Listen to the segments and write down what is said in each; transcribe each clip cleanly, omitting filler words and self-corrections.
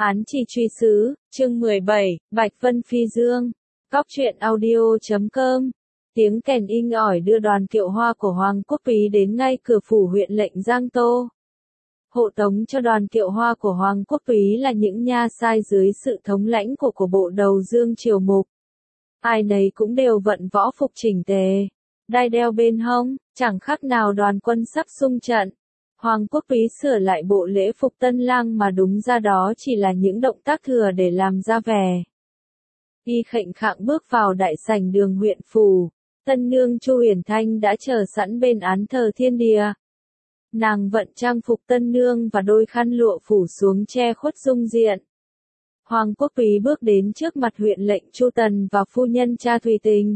Án chỉ truy xứ, chương 17, Bạch Vân Phi Dương. Góc truyện audio.com. Tiếng kèn inh ỏi đưa đoàn kiệu hoa của Hoàng Quốc Túy đến ngay cửa phủ huyện lệnh Giang Tô. Hộ tống cho đoàn kiệu hoa của Hoàng Quốc Túy là những nha sai dưới sự thống lãnh của bộ đầu Dương Triều Mục. Ai nấy cũng đều vận võ phục chỉnh tề, đai đeo bên hông, chẳng khác nào đoàn quân sắp xung trận. Hoàng Quốc Túy sửa lại bộ lễ phục tân lang mà đúng ra đó chỉ là những động tác thừa để làm ra vẻ. Y khệnh khạng bước vào đại sảnh đường huyện phủ, tân nương Chu Uyển Thanh đã chờ sẵn bên án thờ thiên địa. Nàng vận trang phục tân nương và đôi khăn lụa phủ xuống che khuất dung diện. Hoàng Quốc Túy bước đến trước mặt huyện lệnh Chu Tần và phu nhân Cha Thùy Tình.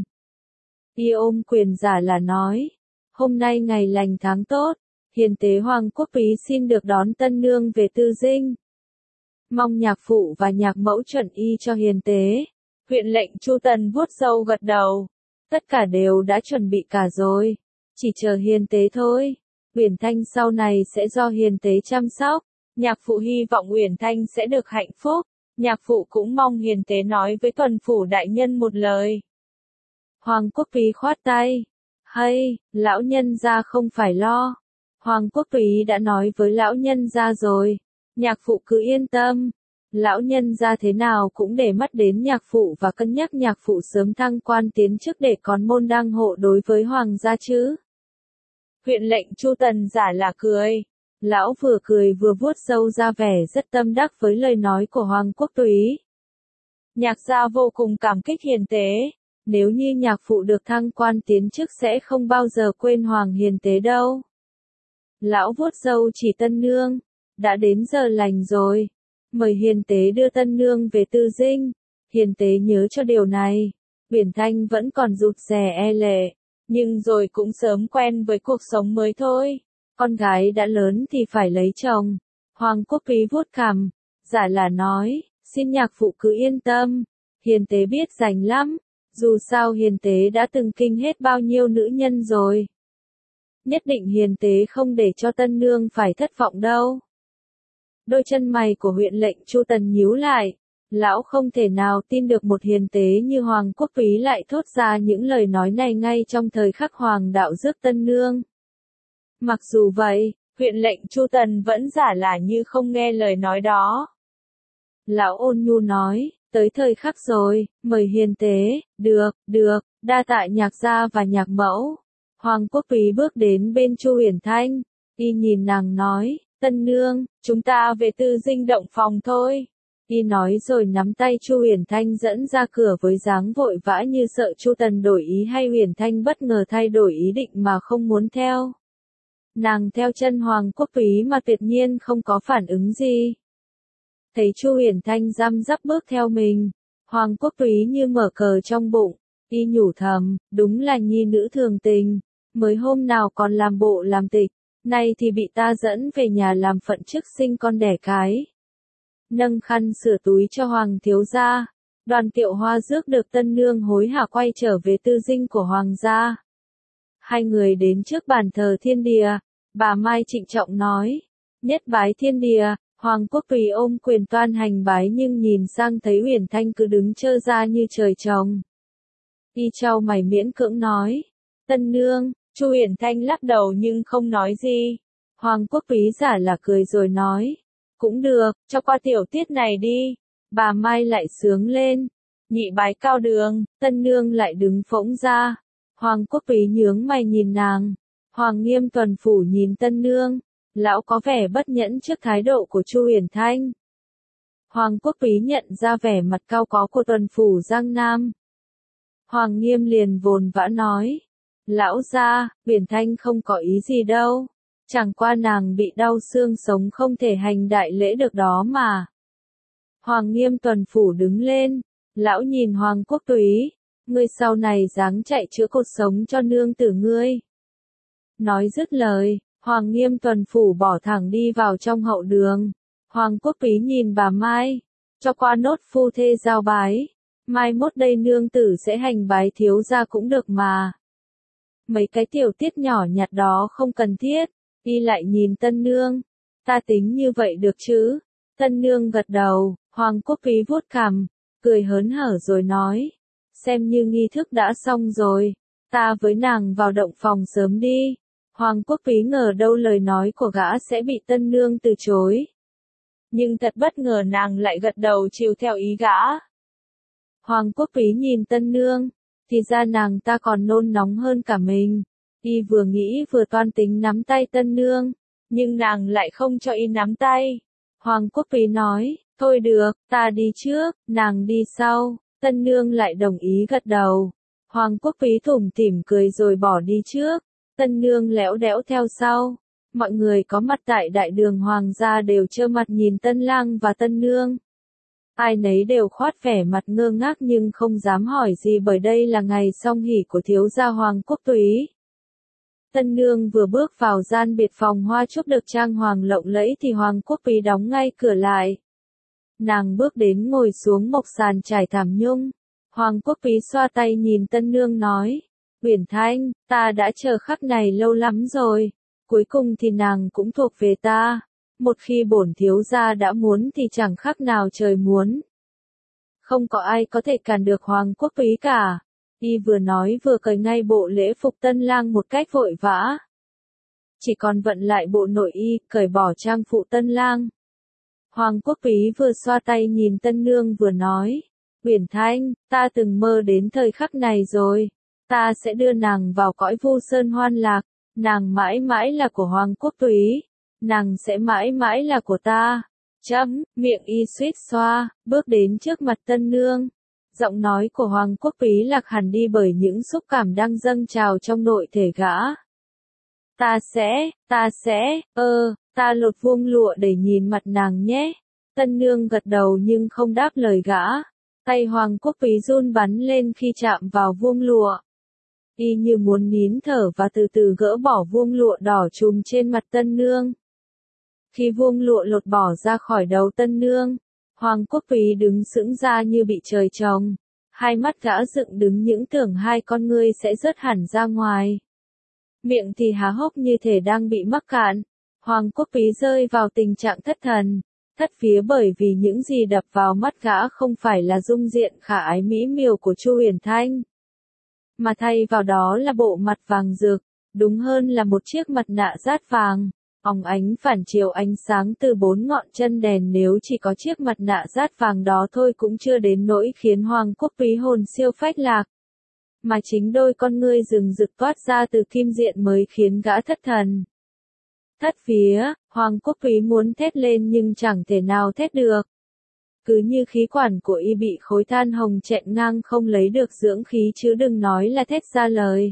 Y ôm quyền giả là nói, hôm nay ngày lành tháng tốt, hiền tế Hoàng Quốc Túy xin được đón tân nương về tư dinh. Mong nhạc phụ và nhạc mẫu chuẩn y cho hiền tế. Huyện lệnh Chu Tần vuốt râu gật đầu. Tất cả đều đã chuẩn bị cả rồi. Chỉ chờ hiền tế thôi. Uyển Thanh sau này sẽ do hiền tế chăm sóc. Nhạc phụ hy vọng Uyển Thanh sẽ được hạnh phúc. Nhạc phụ cũng mong hiền tế nói với tuần phủ đại nhân một lời. Hoàng Quốc Túy khoát tay. Hay, lão nhân gia không phải lo. Hoàng Quốc Túy đã nói với lão nhân gia rồi. Nhạc phụ cứ yên tâm. Lão nhân gia thế nào cũng để mắt đến nhạc phụ và cân nhắc nhạc phụ sớm thăng quan tiến chức để con môn đăng hộ đối với hoàng gia chứ. Huyện lệnh Chu Tần giả là cười. Lão vừa cười vừa vuốt râu ra vẻ rất tâm đắc với lời nói của Hoàng Quốc Túy. Nhạc gia vô cùng cảm kích hiền tế. Nếu như nhạc phụ được thăng quan tiến chức sẽ không bao giờ quên hoàng hiền tế đâu. Lão vuốt râu chỉ tân nương. Đã đến giờ lành rồi. Mời hiền tế đưa tân nương về tư dinh. Hiền tế nhớ cho điều này. Uyển Thanh vẫn còn rụt rè e lệ. Nhưng rồi cũng sớm quen với cuộc sống mới thôi. Con gái đã lớn thì phải lấy chồng. Hoàng Quốc Túy vuốt cằm. Giả là nói, xin nhạc phụ cứ yên tâm. Hiền tế biết rành lắm. Dù sao hiền tế đã từng kinh hết bao nhiêu nữ nhân rồi. Nhất định hiền tế không để cho tân nương phải thất vọng đâu. Đôi chân mày của huyện lệnh Chu Tần nhíu lại. Lão không thể nào tin được một hiền tế như Hoàng Quốc Túy lại thốt ra những lời nói này ngay trong thời khắc hoàng đạo rước tân nương. Mặc dù vậy, huyện lệnh Chu Tần vẫn giả là như không nghe lời nói đó. Lão ôn nhu nói, tới thời khắc rồi, mời hiền tế, được, đa tạ nhạc gia và nhạc mẫu. Hoàng Quốc Túy bước đến bên Chu Uyển Thanh, y nhìn nàng nói, tân nương, chúng ta về tư dinh động phòng thôi. Y nói rồi nắm tay Chu Uyển Thanh dẫn ra cửa với dáng vội vã như sợ Chu Tần đổi ý hay Uyển Thanh bất ngờ thay đổi ý định mà không muốn theo. Nàng theo chân Hoàng Quốc Túy mà tuyệt nhiên không có phản ứng gì. Thấy Chu Uyển Thanh răm rắp bước theo mình, Hoàng Quốc Túy như mở cờ trong bụng, y nhủ thầm, đúng là nhi nữ thường tình, mới hôm nào còn làm bộ làm tịch, nay thì bị ta dẫn về nhà làm phận chức sinh con đẻ cái. Nâng khăn sửa túi cho Hoàng thiếu gia, đoàn kiệu hoa rước được tân nương hối hả quay trở về tư dinh của Hoàng gia. Hai người đến trước bàn thờ thiên địa, bà Mai trịnh trọng nói, nhất bái thiên địa. Hoàng Quốc Túy ôm quyền toan hành bái nhưng nhìn sang thấy Uyển Thanh cứ đứng trơ ra như trời trồng. Y chau mày miễn cưỡng nói, tân nương. Chu Uyển Thanh lắc đầu nhưng không nói gì. Hoàng Quốc Túy giả là cười rồi nói, cũng được, cho qua tiểu tiết này đi. Bà Mai lại sướng lên, nhị bái cao đường, tân nương lại đứng phỗng ra. Hoàng Quốc Túy nhướng mày nhìn nàng. Hoàng Nghiêm tuần phủ nhìn tân nương. Lão có vẻ bất nhẫn trước thái độ của Chu Uyển Thanh. Hoàng Quốc Túy nhận ra vẻ mặt cao có của tuần phủ Giang Nam. Hoàng Nghiêm liền vồn vã nói, lão gia, Uyển Thanh không có ý gì đâu. Chẳng qua nàng bị đau xương sống không thể hành đại lễ được đó mà. Hoàng Nghiêm tuần phủ đứng lên. Lão nhìn Hoàng Quốc Túy. Ngươi sau này dáng chạy chữa cột sống cho nương tử ngươi. Nói dứt lời, Hoàng Nghiêm tuần phủ bỏ thẳng đi vào trong hậu đường. Hoàng Quốc Túy nhìn bà Mai. Cho qua nốt phu thê giao bái. Mai mốt đây nương tử sẽ hành bái thiếu gia cũng được mà. Mấy cái tiểu tiết nhỏ nhặt đó không cần thiết. Y lại nhìn tân nương. Ta tính như vậy được chứ? Tân nương gật đầu, Hoàng Quốc Túy vuốt cằm, cười hớn hở rồi nói. Xem như nghi thức đã xong rồi, ta với nàng vào động phòng sớm đi. Hoàng Quốc Túy ngờ đâu lời nói của gã sẽ bị tân nương từ chối. Nhưng thật bất ngờ nàng lại gật đầu chiều theo ý gã. Hoàng Quốc Túy nhìn tân nương, thì ra nàng ta còn nôn nóng hơn cả mình. Y vừa nghĩ vừa toan tính nắm tay tân nương, nhưng nàng lại không cho y nắm tay. Hoàng Quốc Túy nói, thôi được, ta đi trước, nàng đi sau. Tân nương lại đồng ý gật đầu. Hoàng Quốc Túy tủm tỉm cười rồi bỏ đi trước. Tân nương lẽo đẽo theo sau. Mọi người có mặt tại đại đường hoàng gia đều trơ mặt nhìn tân lang và tân nương. Ai nấy đều khoát vẻ mặt ngơ ngác nhưng không dám hỏi gì bởi đây là ngày song hỷ của thiếu gia Hoàng Quốc Túy. Tân nương vừa bước vào gian biệt phòng hoa chúc được trang hoàng lộng lẫy thì Hoàng Quốc Túy đóng ngay cửa lại. Nàng bước đến ngồi xuống mộc sàn trải thảm nhung. Hoàng Quốc Túy xoa tay nhìn tân nương nói, Uyển Thanh, ta đã chờ khắc này lâu lắm rồi. Cuối cùng thì nàng cũng thuộc về ta. Một khi bổn thiếu gia đã muốn thì chẳng khác nào trời muốn. Không có ai có thể cản được Hoàng Quốc Túy cả. Y vừa nói vừa cởi ngay bộ lễ phục tân lang một cách vội vã. Chỉ còn vận lại bộ nội y, cởi bỏ trang phụ tân lang. Hoàng Quốc Túy vừa xoa tay nhìn tân nương vừa nói, Uyển Thanh, ta từng mơ đến thời khắc này rồi. Ta sẽ đưa nàng vào cõi Vu Sơn hoan lạc. Nàng mãi mãi là của Hoàng Quốc Túy. Nàng sẽ mãi mãi là của ta. Miệng y suýt xoa, bước đến trước mặt tân nương. Giọng nói của Hoàng Quốc Túy lạc hẳn đi bởi những xúc cảm đang dâng trào trong nội thể gã. Ta lột vuông lụa để nhìn mặt nàng nhé. Tân nương gật đầu nhưng không đáp lời gã. Tay Hoàng Quốc Túy run bắn lên khi chạm vào vuông lụa. Y như muốn nín thở và từ từ gỡ bỏ vuông lụa đỏ trùm trên mặt tân nương. Khi vuông lụa lột bỏ ra khỏi đầu tân nương, Hoàng Quốc Túy đứng sững ra như bị trời trồng. Hai mắt gã dựng đứng những tưởng hai con ngươi sẽ rớt hẳn ra ngoài. Miệng thì há hốc như thể đang bị mắc cạn. Hoàng Quốc Túy rơi vào tình trạng thất thần, thất vía bởi vì những gì đập vào mắt gã không phải là dung diện khả ái mỹ miều của Chu Uyển Thanh, mà thay vào đó là bộ mặt vàng rực, đúng hơn là một chiếc mặt nạ dát vàng, óng ánh phản chiếu ánh sáng từ bốn ngọn chân đèn. Nếu chỉ có chiếc mặt nạ dát vàng đó thôi cũng chưa đến nỗi khiến Hoàng Quốc Túy hồn siêu phách lạc, mà chính đôi con ngươi rừng rực toát ra từ kim diện mới khiến gã thất thần. Thất vía, Hoàng Quốc Túy muốn thét lên nhưng chẳng thể nào thét được. Cứ như khí quản của y bị khối than hồng chẹn ngang không lấy được dưỡng khí chứ đừng nói là thét ra lời.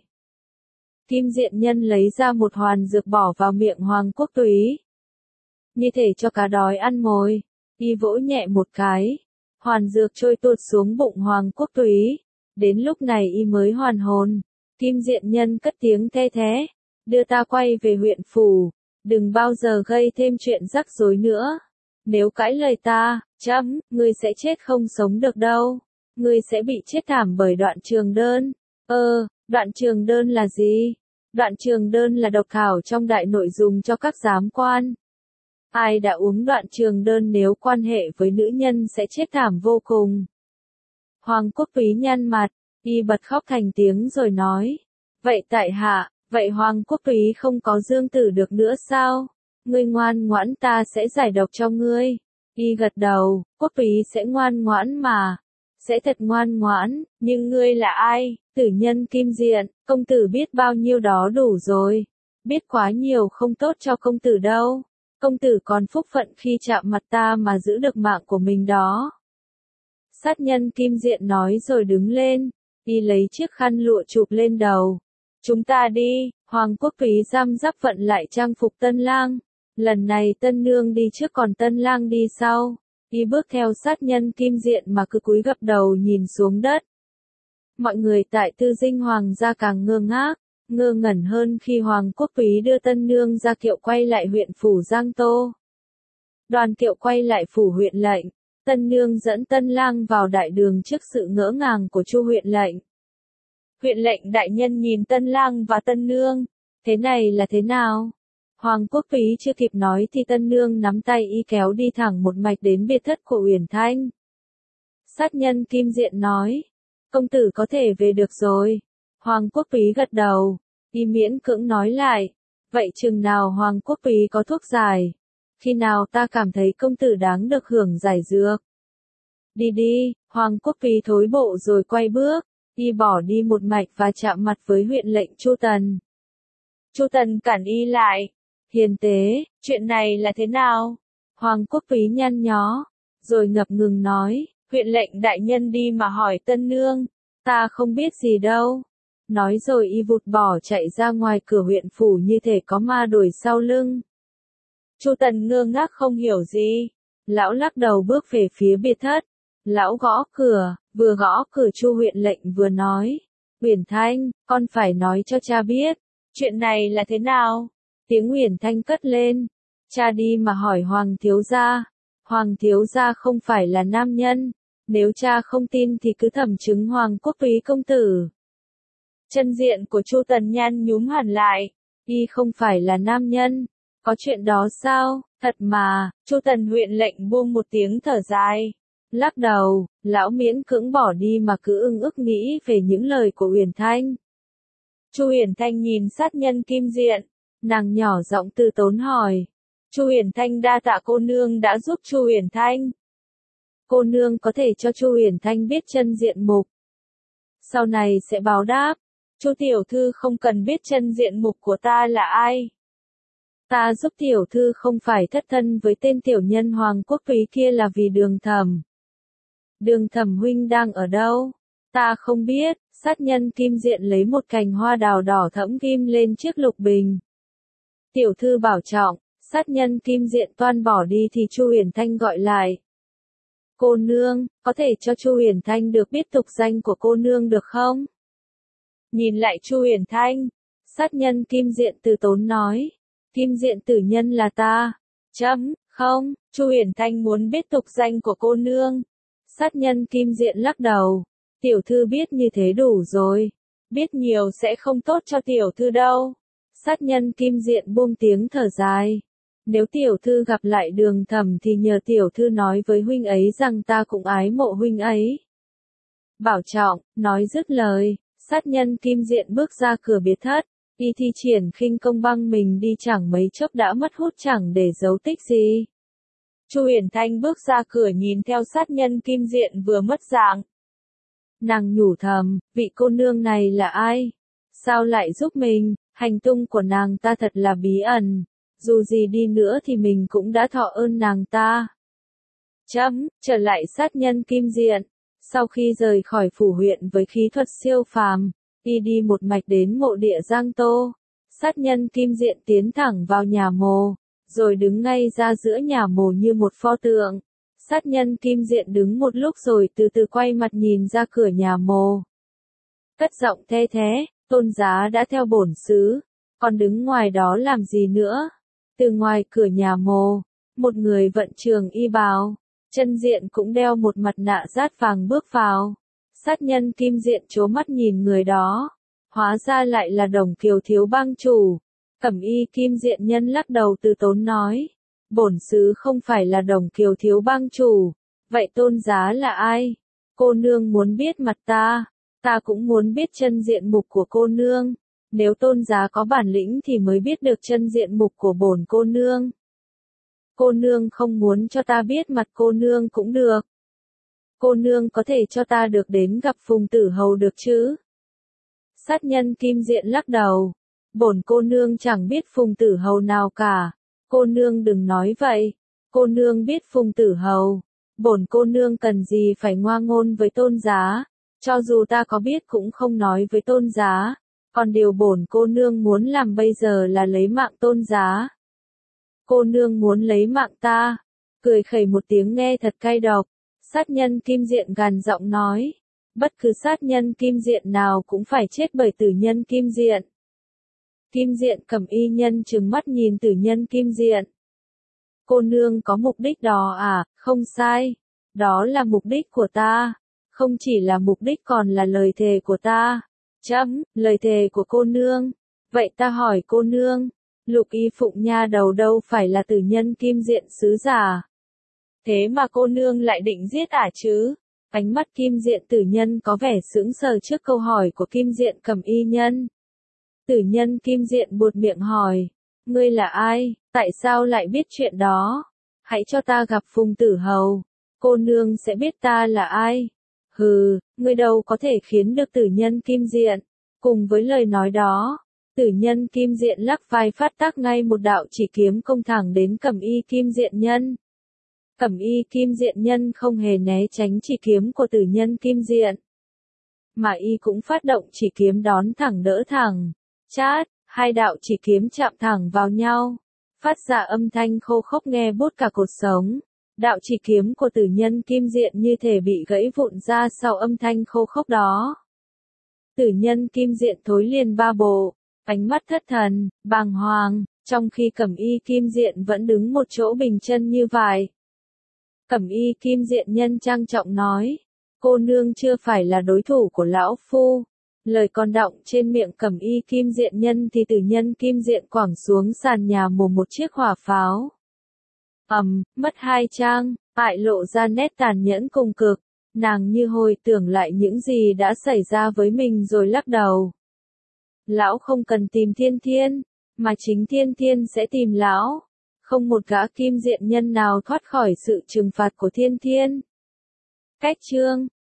Kim diện nhân lấy ra một hoàn dược bỏ vào miệng Hoàng Quốc Túy. Như thể cho cá đói ăn mồi, y vỗ nhẹ một cái. Hoàn dược trôi tuột xuống bụng Hoàng Quốc Túy. Đến lúc này y mới hoàn hồn. Kim diện nhân cất tiếng the thé. Đưa ta quay về huyện phủ. Đừng bao giờ gây thêm chuyện rắc rối nữa. Nếu cãi lời ta, ngươi sẽ chết không sống được đâu. Ngươi sẽ bị chết thảm bởi đoạn trường đơn. Đoạn trường đơn là gì? Đoạn trường đơn là độc thảo trong đại nội dùng cho các giám quan. Ai đã uống đoạn trường đơn nếu quan hệ với nữ nhân sẽ chết thảm vô cùng. Hoàng Quốc Túy nhăn mặt, y bật khóc thành tiếng rồi nói. Vậy tại hạ, vậy Hoàng Quốc Túy không có dương tử được nữa sao? Ngươi ngoan ngoãn ta sẽ giải độc cho ngươi. Y gật đầu, Quốc Túy sẽ ngoan ngoãn mà. Sẽ thật ngoan ngoãn, nhưng ngươi là ai? Tử nhân Kim Diện, công tử biết bao nhiêu đó đủ rồi. Biết quá nhiều không tốt cho công tử đâu. Công tử còn phúc phận khi chạm mặt ta mà giữ được mạng của mình đó. Sát nhân Kim Diện nói rồi đứng lên. Y lấy chiếc khăn lụa chụp lên đầu. Chúng ta đi. Hoàng Quốc Túy răm rắp vận lại trang phục tân lang. Lần này tân nương đi trước còn tân lang đi sau. Y bước theo sát nhân Kim Diện mà cứ cúi gập đầu nhìn xuống đất. Mọi người tại Tư Dinh Hoàng gia càng ngơ ngác, ngơ ngẩn hơn khi Hoàng Quốc Túy đưa tân nương ra kiệu quay lại huyện phủ Giang Tô. Đoàn kiệu quay lại phủ huyện lệnh, tân nương dẫn tân lang vào đại đường trước sự ngỡ ngàng của Chu huyện lệnh. Huyện lệnh đại nhân nhìn tân lang và tân nương, thế này là thế nào? Hoàng Quốc Pí chưa kịp nói thì tân nương nắm tay y kéo đi thẳng một mạch đến biệt thất của Uyển Thanh. Sát nhân Kim Diện nói, công tử có thể về được rồi. Hoàng Quốc Pí gật đầu, y miễn cưỡng nói lại, vậy chừng nào Hoàng Quốc Pí có thuốc giải? Khi nào ta cảm thấy công tử đáng được hưởng giải dược? Đi đi, Hoàng Quốc Pí thối bộ rồi quay bước, y bỏ đi một mạch và chạm mặt với huyện lệnh Chu Tần. Chu Tần cản y lại, hiền tế, chuyện này là thế nào? Hoàng Quốc Pí nhăn nhó, rồi ngập ngừng nói, huyện lệnh đại nhân đi mà hỏi tân nương, ta không biết gì đâu. Nói rồi y vụt bỏ chạy ra ngoài cửa huyện phủ như thể có ma đuổi sau lưng. Chu Tần ngơ ngác không hiểu gì, lão lắc đầu bước về phía biệt thất. Lão gõ cửa, vừa gõ cửa Chu huyện lệnh vừa nói, Uyển Thanh, con phải nói cho cha biết, chuyện này là thế nào? Tiếng Uyển Thanh cất lên, cha đi mà hỏi Hoàng thiếu gia. Hoàng thiếu gia không phải là nam nhân, nếu cha không tin thì cứ thẩm chứng Hoàng Quốc Pí công tử. Chân diện của Chu Tần nhăn nhúm hẳn lại, y không phải là nam nhân, có chuyện đó sao? Thật mà, Chu Tần huyện lệnh buông một tiếng thở dài. Lắc đầu, lão miễn cưỡng bỏ đi mà cứ ưng ức nghĩ về những lời của Uyển Thanh. Chu Uyển Thanh nhìn sát nhân Kim Diện, nàng nhỏ giọng từ tốn hỏi. Chu Uyển Thanh đa tạ cô nương đã giúp Chu Uyển Thanh. Cô nương có thể cho Chu Uyển Thanh biết chân diện mục. Sau này sẽ báo đáp. Chu tiểu thư không cần biết chân diện mục của ta là ai. Ta giúp tiểu thư không phải thất thân với tên tiểu nhân Hoàng Quốc Pí kia là vì Đường Thẩm. Đường Thẩm huynh đang ở đâu? Ta không biết. Sát nhân Kim Diện lấy một cành hoa đào đỏ thẫm ghim lên chiếc lục bình. Tiểu thư bảo trọng. Sát nhân Kim Diện toan bỏ đi thì Chu Uyển Thanh gọi lại. Cô nương, có thể cho Chu Uyển Thanh được biết tục danh của cô nương được không? Nhìn lại Chu Uyển Thanh, sát nhân Kim Diện từ tốn nói. Kim Diện tử nhân là ta. Không, Chu Uyển Thanh muốn biết tục danh của cô nương. Sát nhân Kim Diện lắc đầu. Tiểu thư biết như thế đủ rồi. Biết nhiều sẽ không tốt cho tiểu thư đâu. Sát nhân Kim Diện buông tiếng thở dài. Nếu tiểu thư gặp lại Đường Thẩm thì nhờ tiểu thư nói với huynh ấy rằng ta cũng ái mộ huynh ấy. Bảo trọng, nói dứt lời, sát nhân Kim Diện bước ra cửa biệt thất, y thi triển khinh công băng mình đi chẳng mấy chốc đã mất hút chẳng để dấu tích gì. Chu Uyển Thanh bước ra cửa nhìn theo sát nhân Kim Diện vừa mất dạng. Nàng nhủ thầm, vị cô nương này là ai? Sao lại giúp mình? Hành tung của nàng ta thật là bí ẩn. Dù gì đi nữa thì mình cũng đã thọ ơn nàng ta. Trở lại sát nhân Kim Diện. Sau khi rời khỏi phủ huyện với khí thuật siêu phàm, y đi một mạch đến mộ địa Giang Tô. Sát nhân Kim Diện tiến thẳng vào nhà mồ, rồi đứng ngay ra giữa nhà mồ như một pho tượng. Sát nhân Kim Diện đứng một lúc rồi từ từ quay mặt nhìn ra cửa nhà mồ. Cất giọng the thế, Tôn giá đã theo bổn xứ, còn đứng ngoài đó làm gì nữa? Từ ngoài cửa nhà mồ, một người vận trường y bào, chân diện cũng đeo một mặt nạ rát vàng bước vào. Sát nhân Kim Diện trố mắt nhìn người đó, hóa ra lại là Đồng Kiều thiếu bang chủ. Cẩm y Kim Diện nhân lắc đầu từ tốn nói, bổn xứ không phải là Đồng Kiều thiếu bang chủ, vậy tôn giá là ai? Cô nương muốn biết mặt ta, ta cũng muốn biết chân diện mục của cô nương. Nếu tôn giá có bản lĩnh thì mới biết được chân diện mục của bổn cô nương. Cô nương không muốn cho ta biết mặt cô nương cũng được. Cô nương có thể cho ta được đến gặp Phùng Tử Hầu được chứ? Sát nhân Kim Diện lắc đầu. Bổn cô nương chẳng biết Phùng Tử Hầu nào cả. Cô nương đừng nói vậy. Cô nương biết Phùng Tử Hầu. Bổn cô nương cần gì phải ngoa ngôn với tôn giá. Cho dù ta có biết cũng không nói với tôn giá. Còn điều bổn cô nương muốn làm bây giờ là lấy mạng tôn giá. Cô nương muốn lấy mạng ta. Cười khẩy một tiếng nghe thật cay độc. Sát nhân Kim Diện gằn giọng nói. Bất cứ sát nhân Kim Diện nào cũng phải chết bởi tử nhân Kim Diện. Kim Diện Cẩm y nhân trừng mắt nhìn tử nhân Kim Diện. Cô nương có mục đích đó à? Không sai. Đó là mục đích của ta. Không chỉ là mục đích còn là lời thề của ta. Lời thề của cô nương. Vậy ta hỏi cô nương, Lục Y Phụng nha đầu đâu phải là tử nhân Kim Diện sứ giả. Thế mà cô nương lại định giết ả chứ? Ánh mắt Kim Diện tử nhân có vẻ sững sờ trước câu hỏi của Kim Diện Cẩm Y nhân. Tử nhân Kim Diện buột miệng hỏi, ngươi là ai, tại sao lại biết chuyện đó? Hãy cho ta gặp Phùng Tử Hầu, cô nương sẽ biết ta là ai. Hừ, ngươi đâu có thể khiến được tử nhân Kim Diện. Cùng với lời nói đó, tử nhân Kim Diện lắc vai phát tác ngay một đạo chỉ kiếm công thẳng đến Cẩm Y Kim Diện nhân. Cẩm Y Kim Diện nhân không hề né tránh chỉ kiếm của tử nhân Kim Diện, mà y cũng phát động chỉ kiếm đón thẳng đỡ thẳng. Chát, hai đạo chỉ kiếm chạm thẳng vào nhau, phát ra âm thanh khô khốc nghe buốt cả cột sống. Đạo chỉ kiếm của tử nhân Kim Diện như thể bị gãy vụn ra sau âm thanh khô khốc đó. Tử nhân Kim Diện thối liền ba bộ, ánh mắt thất thần, bàng hoàng, trong khi Cẩm Y Kim Diện vẫn đứng một chỗ bình chân như vải. Cẩm Y Kim Diện nhân trang trọng nói, cô nương chưa phải là đối thủ của lão phu. Lời còn đọng trên miệng Cẩm Y Kim Diện nhân thì tử nhân Kim Diện quẳng xuống sàn nhà mồm một chiếc hỏa pháo. Mất hai trang, bại lộ ra nét tàn nhẫn cùng cực. Nàng như hồi tưởng lại những gì đã xảy ra với mình rồi lắc đầu. Lão không cần tìm Thiên Thiên, mà chính Thiên Thiên sẽ tìm lão. Không một gã Kim Diện nhân nào thoát khỏi sự trừng phạt của Thiên Thiên. Cách chương